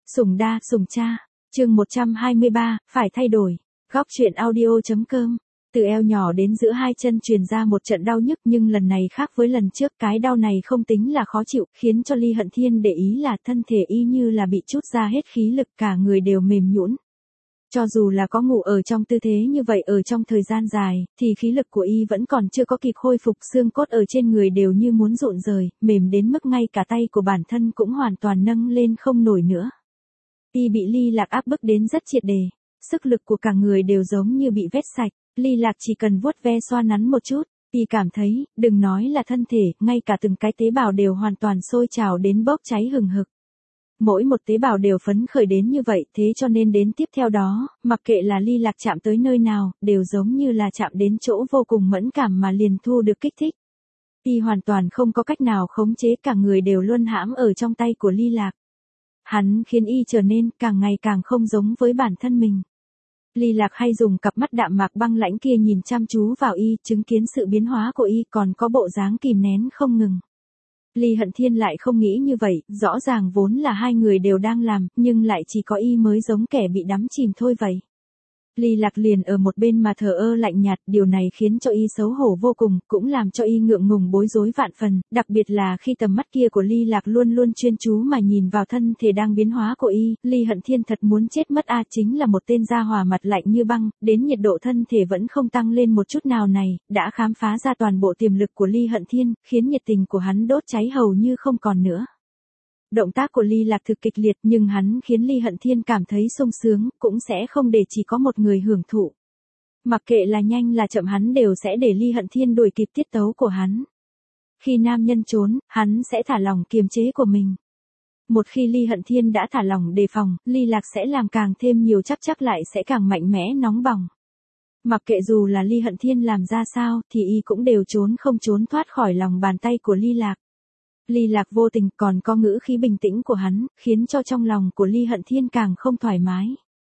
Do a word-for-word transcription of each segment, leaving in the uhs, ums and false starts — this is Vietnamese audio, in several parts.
Sủng đa, sủng cha. Chương một trăm hai mươi ba, phải thay đổi. Góc truyện audio.com. Từ eo nhỏ đến giữa hai chân truyền ra một trận đau nhức, nhưng lần này khác với lần trước, cái đau này không tính là khó chịu, khiến cho Ly Hận Thiên để ý là thân thể y như là bị trút ra hết khí lực, cả người đều mềm nhũn. Cho dù là có ngủ ở trong tư thế như vậy ở trong thời gian dài, thì khí lực của y vẫn còn chưa có kịp khôi phục, xương cốt ở trên người đều như muốn rụng rời, mềm đến mức ngay cả tay của bản thân cũng hoàn toàn nâng lên không nổi nữa. Y bị Ly Lạc áp bức đến rất triệt đề, sức lực của cả người đều giống như bị vét sạch, Ly Lạc chỉ cần vuốt ve xoa nắn một chút, y cảm thấy, đừng nói là thân thể, ngay cả từng cái tế bào đều hoàn toàn sôi trào đến bốc cháy hừng hực. Mỗi một tế bào đều phấn khởi đến như vậy, thế cho nên đến tiếp theo đó, mặc kệ là Ly Lạc chạm tới nơi nào, đều giống như là chạm đến chỗ vô cùng mẫn cảm mà liền thu được kích thích. Y hoàn toàn không có cách nào khống chế, cả người đều luân hãm ở trong tay của Ly Lạc. Hắn khiến y trở nên càng ngày càng không giống với bản thân mình. Ly Lạc hay dùng cặp mắt đạm mạc băng lãnh kia nhìn chăm chú vào y, chứng kiến sự biến hóa của y, còn có bộ dáng kìm nén không ngừng. Ly Hận Thiên lại không nghĩ như vậy, rõ ràng vốn là hai người đều đang làm, nhưng lại chỉ có y mới giống kẻ bị đắm chìm thôi vậy. Ly Lạc liền ở một bên mà thờ ơ lạnh nhạt, điều này khiến cho y xấu hổ vô cùng, cũng làm cho y ngượng ngùng bối rối vạn phần, đặc biệt là khi tầm mắt kia của Ly Lạc luôn luôn chuyên chú mà nhìn vào thân thể đang biến hóa của y, Ly Hận Thiên thật muốn chết mất a, chính là một tên gia hỏa mặt lạnh như băng, đến nhiệt độ thân thể vẫn không tăng lên một chút nào này, đã khám phá ra toàn bộ tiềm lực của Ly Hận Thiên, khiến nhiệt tình của hắn đốt cháy hầu như không còn nữa. Động tác của Ly Lạc thực kịch liệt, nhưng hắn khiến Ly Hận Thiên cảm thấy sung sướng, cũng sẽ không để chỉ có một người hưởng thụ. Mặc kệ là nhanh là chậm, hắn đều sẽ để Ly Hận Thiên đuổi kịp tiết tấu của hắn. Khi nam nhân trốn, hắn sẽ thả lỏng kiềm chế của mình. Một khi Ly Hận Thiên đã thả lỏng đề phòng, Ly Lạc sẽ làm càng thêm nhiều, chắc chắc lại sẽ càng mạnh mẽ nóng bỏng. Mặc kệ dù là Ly Hận Thiên làm ra sao, thì y cũng đều trốn không trốn thoát khỏi lòng bàn tay của Ly Lạc. Ly Lạc vô tình, còn có ngữ khí bình tĩnh của hắn, khiến cho trong lòng của Ly Hận Thiên càng không thoải mái.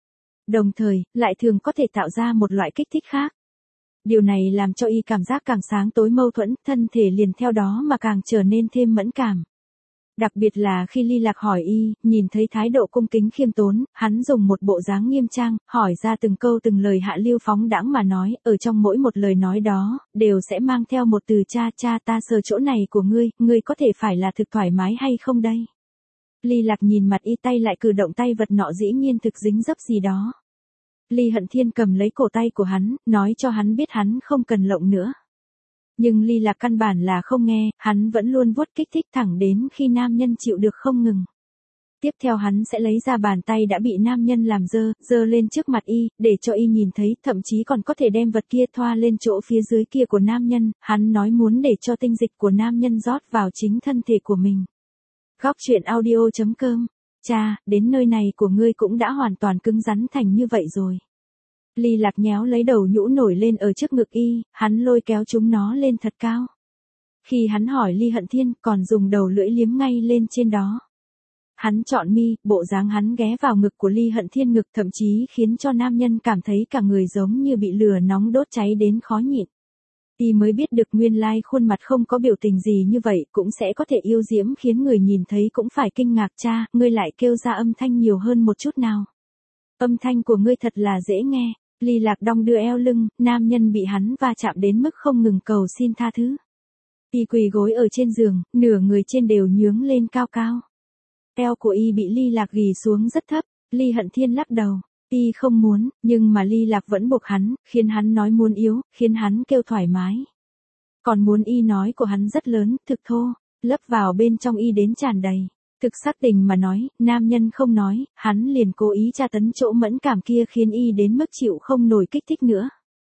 Đồng thời, lại thường có thể tạo ra một loại kích thích khác. Điều này làm cho y cảm giác càng sáng tối mâu thuẫn, thân thể liền theo đó mà càng trở nên thêm mẫn cảm. Đặc biệt là khi Ly Lạc hỏi y, nhìn thấy thái độ cung kính khiêm tốn, hắn dùng một bộ dáng nghiêm trang, hỏi ra từng câu từng lời hạ lưu phóng đãng mà nói, ở trong mỗi một lời nói đó, đều sẽ mang theo một từ cha cha, ta sờ chỗ này của ngươi, ngươi có thể phải là thực thoải mái hay không đây? Ly Lạc nhìn mặt y, tay lại cử động tay vật nọ dĩ nhiên thực dính dấp gì đó. Ly Hận Thiên cầm lấy cổ tay của hắn, nói cho hắn biết hắn không cần lộng nữa. Nhưng Ly Lạc căn bản là không nghe, hắn vẫn luôn vuốt kích thích thẳng đến khi nam nhân chịu được không ngừng. Tiếp theo hắn sẽ lấy ra bàn tay đã bị nam nhân làm dơ, dơ lên trước mặt y, để cho y nhìn thấy, thậm chí còn có thể đem vật kia thoa lên chỗ phía dưới kia của nam nhân, hắn nói muốn để cho tinh dịch của nam nhân rót vào chính thân thể của mình. Góc truyện audio.com. Cha, đến nơi này của ngươi cũng đã hoàn toàn cứng rắn thành như vậy rồi. Ly Lạc nhéo lấy đầu nhũ nổi lên ở trước ngực y, hắn lôi kéo chúng nó lên thật cao. Khi hắn hỏi Ly Hận Thiên, còn dùng đầu lưỡi liếm ngay lên trên đó. Hắn chọn mi, bộ dáng hắn ghé vào ngực của Ly Hận Thiên ngực, thậm chí khiến cho nam nhân cảm thấy cả người giống như bị lửa nóng đốt cháy đến khó nhịn. Y mới biết được nguyên lai khuôn mặt không có biểu tình gì như vậy cũng sẽ có thể yêu diễm, khiến người nhìn thấy cũng phải kinh ngạc. Cha, ngươi lại kêu ra âm thanh nhiều hơn một chút nào. Âm thanh của ngươi thật là dễ nghe. Ly Lạc đong đưa eo lưng, nam nhân bị hắn va chạm đến mức không ngừng cầu xin tha thứ. Y quỳ gối ở trên giường, nửa người trên đều nhướng lên cao cao. Eo của y bị Ly Lạc ghì xuống rất thấp, Ly Hận Thiên lắc đầu. Y không muốn, nhưng mà Ly Lạc vẫn buộc hắn, khiến hắn nói muốn yếu, khiến hắn kêu thoải mái. Còn muốn y nói của hắn rất lớn, thực thô, lấp vào bên trong y đến tràn đầy. Thực xác tình mà nói, nam nhân không nói, hắn liền cố ý tra tấn chỗ mẫn cảm kia, khiến y đến mức chịu không nổi kích thích nữa.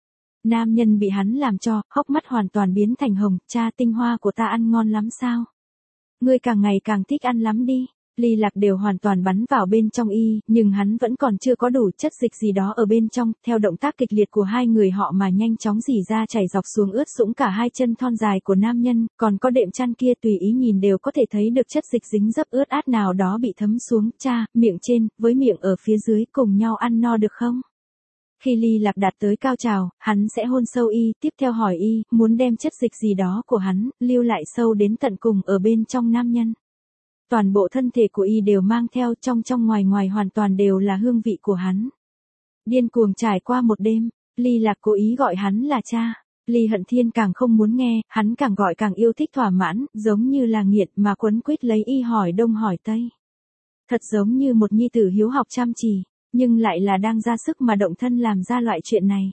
Nam nhân bị hắn làm cho, hốc mắt hoàn toàn biến thành hồng, cha, tinh hoa của ta ăn ngon lắm sao? Ngươi càng ngày càng thích ăn lắm đi. Ly Lạc đều hoàn toàn bắn vào bên trong y, nhưng hắn vẫn còn chưa có đủ chất dịch gì đó ở bên trong, theo động tác kịch liệt của hai người họ mà nhanh chóng rỉ ra chảy dọc xuống ướt sũng cả hai chân thon dài của nam nhân, còn có đệm chăn kia tùy ý nhìn đều có thể thấy được chất dịch dính dấp ướt át nào đó bị thấm xuống. Cha, miệng trên, với miệng ở phía dưới cùng nhau ăn no được không? Khi Ly Lạc đạt tới cao trào, hắn sẽ hôn sâu y, tiếp theo hỏi y, muốn đem chất dịch gì đó của hắn, lưu lại sâu đến tận cùng ở bên trong nam nhân. Toàn bộ thân thể của y đều mang theo, trong trong ngoài ngoài hoàn toàn đều là hương vị của hắn. Điên cuồng trải qua một đêm, Ly Lạc cố ý gọi hắn là cha. Ly Hận Thiên càng không muốn nghe, hắn càng gọi càng yêu thích thỏa mãn, giống như là nghiện mà quấn quýt lấy y hỏi đông hỏi tây. Thật giống như một nhi tử hiếu học chăm chỉ, nhưng lại là đang ra sức mà động thân làm ra loại chuyện này.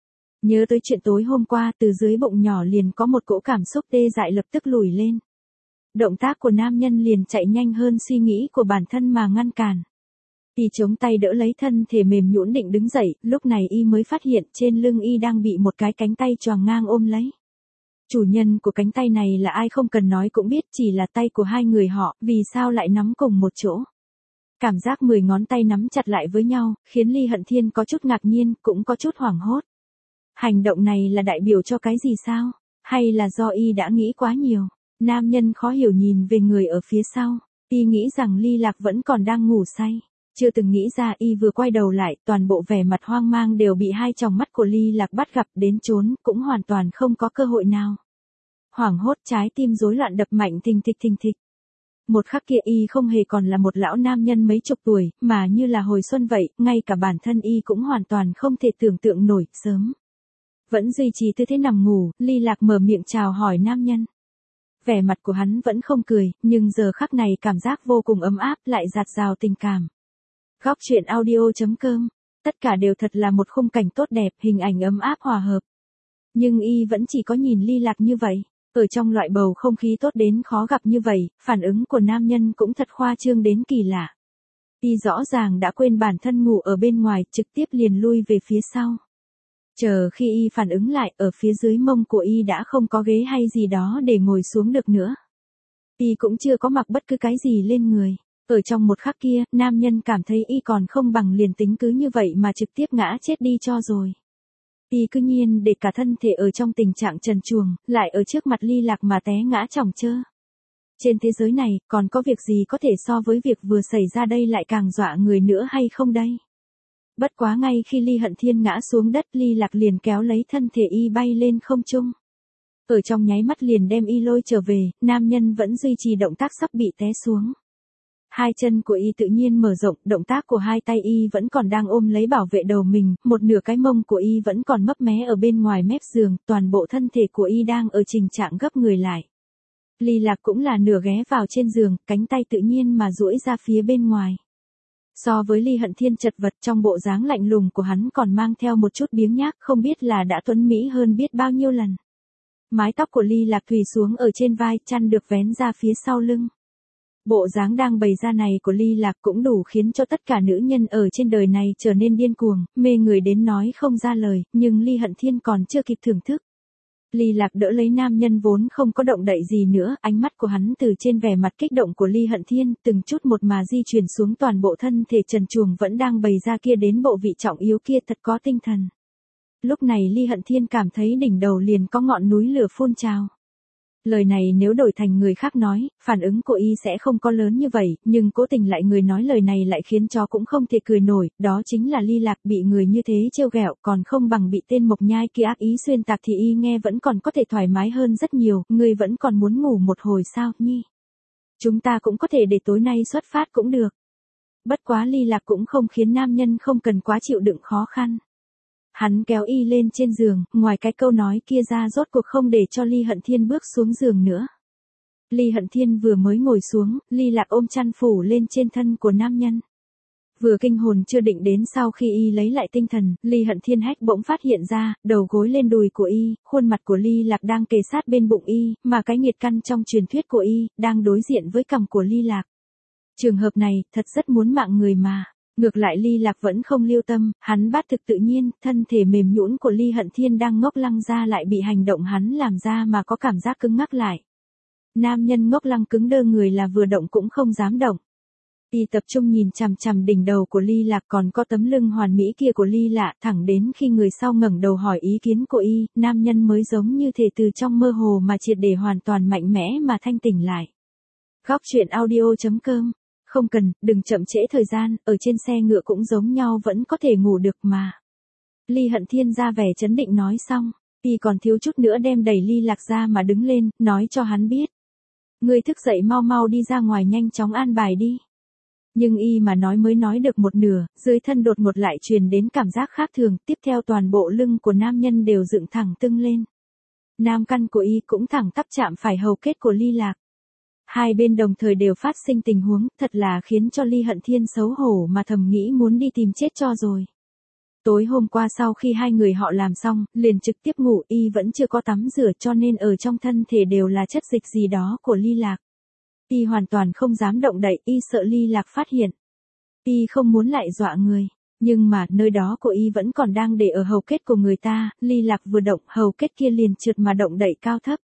Nhớ tới chuyện tối hôm qua, từ dưới bụng nhỏ liền có một cỗ cảm xúc tê dại lập tức lùi lên. Động tác của nam nhân liền chạy nhanh hơn suy nghĩ của bản thân mà ngăn cản. Y chống tay đỡ lấy thân thể mềm nhũn định đứng dậy, lúc này y mới phát hiện trên lưng y đang bị một cái cánh tay choàng ngang ôm lấy. Chủ nhân của cánh tay này là ai không cần nói cũng biết, chỉ là tay của hai người họ, vì sao lại nắm cùng một chỗ. Cảm giác mười ngón tay nắm chặt lại với nhau, khiến Ly Hận Thiên có chút ngạc nhiên, cũng có chút hoảng hốt. Hành động này là đại biểu cho cái gì sao? Hay là do y đã nghĩ quá nhiều? Nam nhân khó hiểu nhìn về người ở phía sau, y nghĩ rằng Ly Lạc vẫn còn đang ngủ say. Chưa từng nghĩ ra y vừa quay đầu lại, toàn bộ vẻ mặt hoang mang đều bị hai tròng mắt của Ly Lạc bắt gặp, đến trốn, cũng hoàn toàn không có cơ hội nào. Hoảng hốt, trái tim rối loạn đập mạnh thình thịch thình thịch. Một khắc kia y không hề còn là một lão nam nhân mấy chục tuổi, mà như là hồi xuân vậy, ngay cả bản thân y cũng hoàn toàn không thể tưởng tượng nổi, sớm. Vẫn duy trì tư thế nằm ngủ, Ly Lạc mở miệng chào hỏi nam nhân. Vẻ mặt của hắn vẫn không cười, nhưng giờ khắc này cảm giác vô cùng ấm áp, lại dạt dào tình cảm. Góc truyện audio chấm com, tất cả đều thật là một khung cảnh tốt đẹp, hình ảnh ấm áp hòa hợp. Nhưng y vẫn chỉ có nhìn Ly Lạc như vậy, ở trong loại bầu không khí tốt đến khó gặp như vậy, phản ứng của nam nhân cũng thật khoa trương đến kỳ lạ. Y rõ ràng đã quên bản thân ngủ ở bên ngoài, trực tiếp liền lui về phía sau. Chờ khi y phản ứng lại, ở phía dưới mông của y đã không có ghế hay gì đó để ngồi xuống được nữa. Y cũng chưa có mặc bất cứ cái gì lên người. Ở trong một khắc kia, nam nhân cảm thấy y còn không bằng liền tính cứ như vậy mà trực tiếp ngã chết đi cho rồi. Y cứ nhiên để cả thân thể ở trong tình trạng trần truồng, lại ở trước mặt Ly Lạc mà té ngã chỏng chơ. Trên thế giới này, còn có việc gì có thể so với việc vừa xảy ra đây lại càng dọa người nữa hay không đây? Bất quá ngay khi Ly Hận Thiên ngã xuống đất, Ly Lạc liền kéo lấy thân thể y bay lên không trung. Ở trong nháy mắt liền đem y lôi trở về, nam nhân vẫn duy trì động tác sắp bị té xuống. Hai chân của y tự nhiên mở rộng, động tác của hai tay y vẫn còn đang ôm lấy bảo vệ đầu mình, một nửa cái mông của y vẫn còn mấp mé ở bên ngoài mép giường, toàn bộ thân thể của y đang ở tình trạng gấp người lại. Ly Lạc cũng là nửa ghé vào trên giường, cánh tay tự nhiên mà duỗi ra phía bên ngoài. So với Ly Hận Thiên chật vật, trong bộ dáng lạnh lùng của hắn còn mang theo một chút biếng nhác, không biết là đã tuấn mỹ hơn biết bao nhiêu lần. Mái tóc của Ly Lạc tùy xuống ở trên vai, chăn được vén ra phía sau lưng. Bộ dáng đang bày ra này của Ly Lạc cũng đủ khiến cho tất cả nữ nhân ở trên đời này trở nên điên cuồng, mê người đến nói không ra lời, nhưng Ly Hận Thiên còn chưa kịp thưởng thức. Ly Lạc đỡ lấy nam nhân vốn không có động đậy gì nữa, ánh mắt của hắn từ trên vẻ mặt kích động của Ly Hận Thiên, từng chút một mà di chuyển xuống toàn bộ thân thể trần truồng vẫn đang bày ra kia đến bộ vị trọng yếu kia, thật có tinh thần. Lúc này Ly Hận Thiên cảm thấy đỉnh đầu liền có ngọn núi lửa phun trào. Lời này nếu đổi thành người khác nói, phản ứng của y sẽ không có lớn như vậy, nhưng cố tình lại người nói lời này lại khiến cho cũng không thể cười nổi, đó chính là Ly Lạc, bị người như thế trêu ghẹo còn không bằng bị tên mộc nhai kia ác ý xuyên tạc thì y nghe vẫn còn có thể thoải mái hơn rất nhiều, ngươi vẫn còn muốn ngủ một hồi sao, nhi? Chúng ta cũng có thể để tối nay xuất phát cũng được. Bất quá Ly Lạc cũng không khiến nam nhân không cần quá chịu đựng khó khăn. Hắn kéo y lên trên giường, ngoài cái câu nói kia ra rốt cuộc không để cho Ly Hận Thiên bước xuống giường nữa. Ly Hận Thiên vừa mới ngồi xuống, Ly Lạc ôm chăn phủ lên trên thân của nam nhân. Vừa kinh hồn chưa định đến sau khi y lấy lại tinh thần, Ly Hận Thiên hét bỗng phát hiện ra, đầu gối lên đùi của y, khuôn mặt của Ly Lạc đang kề sát bên bụng y, mà cái nghiệt căn trong truyền thuyết của y, đang đối diện với cằm của Ly Lạc. Trường hợp này, thật rất muốn mạng người mà. Ngược lại Ly Lạc vẫn không lưu tâm, hắn bát thực tự nhiên, thân thể mềm nhũn của Ly Hận Thiên đang ngốc lăng ra lại bị hành động hắn làm ra mà có cảm giác cứng ngắc lại. Nam nhân ngốc lăng cứng đơ người là vừa động cũng không dám động. Y tập trung nhìn chằm chằm đỉnh đầu của Ly Lạc còn có tấm lưng hoàn mỹ kia của Ly Lạ, thẳng đến khi người sau ngẩng đầu hỏi ý kiến của y, nam nhân mới giống như thể từ trong mơ hồ mà triệt để hoàn toàn mạnh mẽ mà thanh tỉnh lại. Góc truyện audio chấm com. Không cần, đừng chậm trễ thời gian, ở trên xe ngựa cũng giống nhau vẫn có thể ngủ được mà. Ly Hận Thiên ra vẻ chấn định nói xong, y còn thiếu chút nữa đem đẩy Ly Lạc ra mà đứng lên, nói cho hắn biết. Ngươi thức dậy mau mau đi ra ngoài nhanh chóng an bài đi. Nhưng y mà nói mới nói được một nửa, dưới thân đột ngột lại truyền đến cảm giác khác thường, tiếp theo toàn bộ lưng của nam nhân đều dựng thẳng tưng lên. Nam căn của y cũng thẳng tắp chạm phải hầu kết của Ly Lạc. Hai bên đồng thời đều phát sinh tình huống, thật là khiến cho Ly Hận Thiên xấu hổ mà thầm nghĩ muốn đi tìm chết cho rồi. Tối hôm qua sau khi hai người họ làm xong, liền trực tiếp ngủ, y vẫn chưa có tắm rửa cho nên ở trong thân thể đều là chất dịch gì đó của Ly Lạc. Y hoàn toàn không dám động đậy, y sợ Ly Lạc phát hiện. Y không muốn lại dọa người, nhưng mà nơi đó của y vẫn còn đang để ở hầu kết của người ta, Ly Lạc vừa động hầu kết kia liền trượt mà động đậy cao thấp.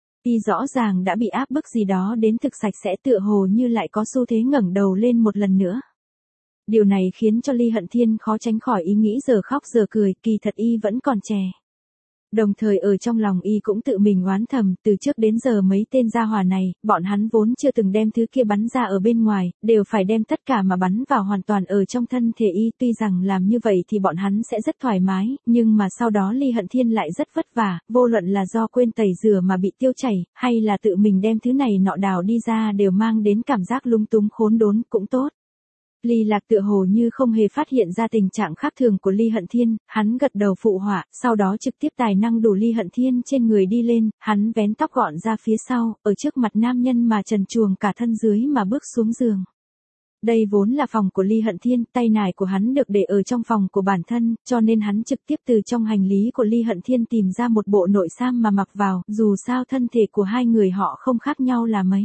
Y rõ ràng đã bị áp bức gì đó đến thực sạch sẽ, tựa hồ như lại có xu thế ngẩng đầu lên một lần nữa. Điều này khiến cho Ly Hận Thiên khó tránh khỏi ý nghĩ giờ khóc giờ cười, kỳ thật y vẫn còn trẻ. Đồng thời ở trong lòng y cũng tự mình oán thầm, từ trước đến giờ mấy tên gia hỏa này, bọn hắn vốn chưa từng đem thứ kia bắn ra ở bên ngoài, đều phải đem tất cả mà bắn vào hoàn toàn ở trong thân thể y, tuy rằng làm như vậy thì bọn hắn sẽ rất thoải mái, nhưng mà sau đó Ly Hận Thiên lại rất vất vả, vô luận là do quên tẩy rửa mà bị tiêu chảy, hay là tự mình đem thứ này nọ đào đi ra đều mang đến cảm giác lung túng khốn đốn, cũng tốt. Ly Lạc tựa hồ như không hề phát hiện ra tình trạng khác thường của Ly Hận Thiên, hắn gật đầu phụ họa, sau đó trực tiếp tài năng đủ Ly Hận Thiên trên người đi lên, hắn vén tóc gọn ra phía sau, ở trước mặt nam nhân mà trần truồng cả thân dưới mà bước xuống giường. Đây vốn là phòng của Ly Hận Thiên, tay nải của hắn được để ở trong phòng của bản thân, cho nên hắn trực tiếp từ trong hành lý của Ly Hận Thiên tìm ra một bộ nội sam mà mặc vào, dù sao thân thể của hai người họ không khác nhau là mấy.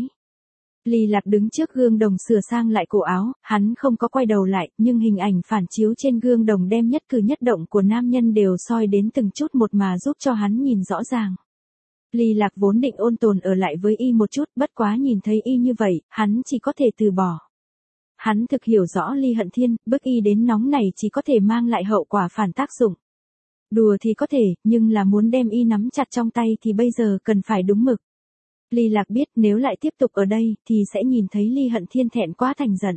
Ly Lạc đứng trước gương đồng sửa sang lại cổ áo, hắn không có quay đầu lại, nhưng hình ảnh phản chiếu trên gương đồng đem nhất cử nhất động của nam nhân đều soi đến từng chút một mà giúp cho hắn nhìn rõ ràng. Ly Lạc vốn định ôn tồn ở lại với y một chút, bất quá nhìn thấy y như vậy, hắn chỉ có thể từ bỏ. Hắn thực hiểu rõ Ly Hận Thiên, bức y đến nóng này chỉ có thể mang lại hậu quả phản tác dụng. Đùa thì có thể, nhưng là muốn đem y nắm chặt trong tay thì bây giờ cần phải đúng mực. Ly Lạc biết nếu lại tiếp tục ở đây thì sẽ nhìn thấy Ly Hận Thiên thẹn quá thành giận.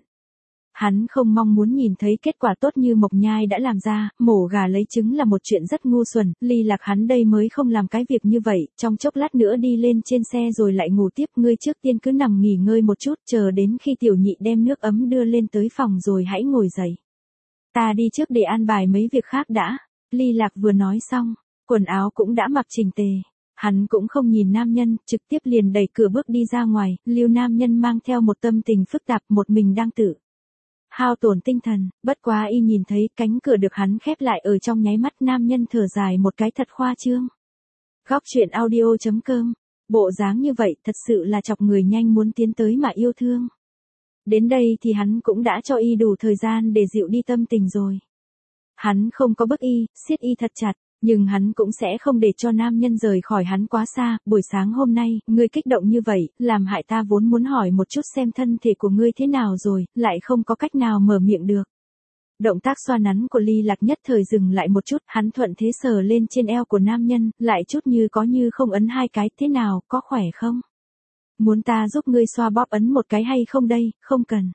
Hắn không mong muốn nhìn thấy kết quả tốt như Mộc Nhai đã làm ra, mổ gà lấy trứng là một chuyện rất ngu xuẩn, Ly Lạc hắn đây mới không làm cái việc như vậy, trong chốc lát nữa đi lên trên xe rồi lại ngủ tiếp, ngươi trước tiên cứ nằm nghỉ ngơi một chút, chờ đến khi tiểu nhị đem nước ấm đưa lên tới phòng rồi hãy ngồi dậy. Ta đi trước để an bài mấy việc khác đã. Ly Lạc vừa nói xong, quần áo cũng đã mặc chỉnh tề. Hắn cũng không nhìn nam nhân, trực tiếp liền đẩy cửa bước đi ra ngoài, lưu nam nhân mang theo một tâm tình phức tạp, một mình đang tự hao tổn tinh thần, bất quá y nhìn thấy cánh cửa được hắn khép lại ở trong nháy mắt, nam nhân thở dài một cái thật khoa trương. Góc truyện audio chấm com, bộ dáng như vậy thật sự là chọc người nhanh muốn tiến tới mà yêu thương. Đến đây thì hắn cũng đã cho y đủ thời gian để dịu đi tâm tình rồi. Hắn không có bức y, siết y thật chặt. Nhưng hắn cũng sẽ không để cho nam nhân rời khỏi hắn quá xa, buổi sáng hôm nay, ngươi kích động như vậy, làm hại ta vốn muốn hỏi một chút xem thân thể của ngươi thế nào rồi, lại không có cách nào mở miệng được. Động tác xoa nắn của Ly Lạc nhất thời dừng lại một chút, hắn thuận thế sờ lên trên eo của nam nhân, lại chút như có như không ấn hai cái, thế nào, có khỏe không? Muốn ta giúp ngươi xoa bóp ấn một cái hay không đây, không cần.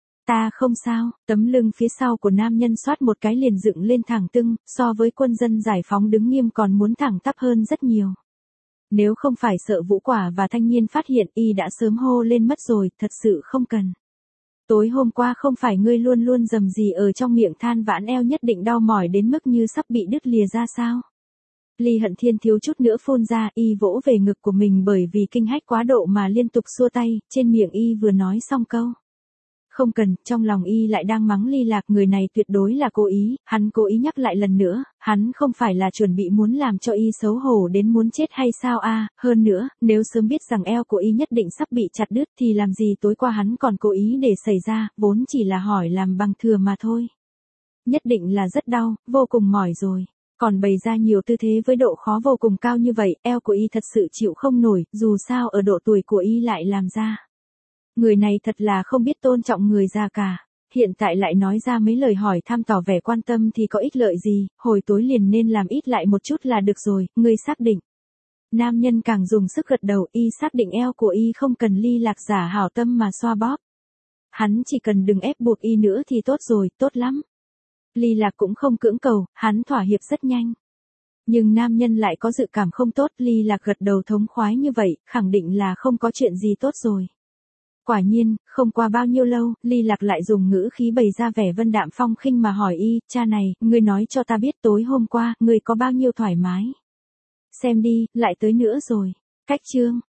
Ta không sao, tấm lưng phía sau của nam nhân xoát một cái liền dựng lên thẳng tưng, so với quân dân giải phóng đứng nghiêm còn muốn thẳng tắp hơn rất nhiều. Nếu không phải sợ Vũ Quả và Thanh Nhiên phát hiện y đã sớm hô lên mất rồi, thật sự không cần. Tối hôm qua không phải ngươi luôn luôn rầm rì ở trong miệng than vãn eo nhất định đau mỏi đến mức như sắp bị đứt lìa ra sao? Ly Hận Thiên thiếu chút nữa phun ra, y vỗ về ngực của mình bởi vì kinh hách quá độ mà liên tục xua tay, trên miệng y vừa nói xong câu không cần, trong lòng y lại đang mắng Ly Lạc, người này tuyệt đối là cố ý, hắn cố ý nhắc lại lần nữa, hắn không phải là chuẩn bị muốn làm cho y xấu hổ đến muốn chết hay sao a? Hơn nữa, nếu sớm biết rằng eo của y nhất định sắp bị chặt đứt thì làm gì tối qua hắn còn cố ý để xảy ra, vốn chỉ là hỏi làm bằng thừa mà thôi. Nhất định là rất đau, vô cùng mỏi rồi. Còn bày ra nhiều tư thế với độ khó vô cùng cao như vậy, eo của y thật sự chịu không nổi, dù sao ở độ tuổi của y lại làm ra. Người này thật là không biết tôn trọng người già cả. Hiện tại lại nói ra mấy lời hỏi thăm tỏ vẻ quan tâm thì có ích lợi gì, hồi tối liền nên làm ít lại một chút là được rồi, ngươi xác định. Nam nhân càng dùng sức gật đầu, y xác định eo của y không cần Ly Lạc giả hảo tâm mà xoa bóp. Hắn chỉ cần đừng ép buộc y nữa thì tốt rồi, tốt lắm. Ly Lạc cũng không cưỡng cầu, hắn thỏa hiệp rất nhanh. Nhưng nam nhân lại có dự cảm không tốt, Ly Lạc gật đầu thống khoái như vậy, khẳng định là không có chuyện gì tốt rồi. Quả nhiên, không qua bao nhiêu lâu, Ly Lạc lại dùng ngữ khí bày ra vẻ vân đạm phong khinh mà hỏi y, cha này, ngươi nói cho ta biết tối hôm qua, ngươi có bao nhiêu thoải mái. Xem đi, lại tới nữa rồi. Cách chương.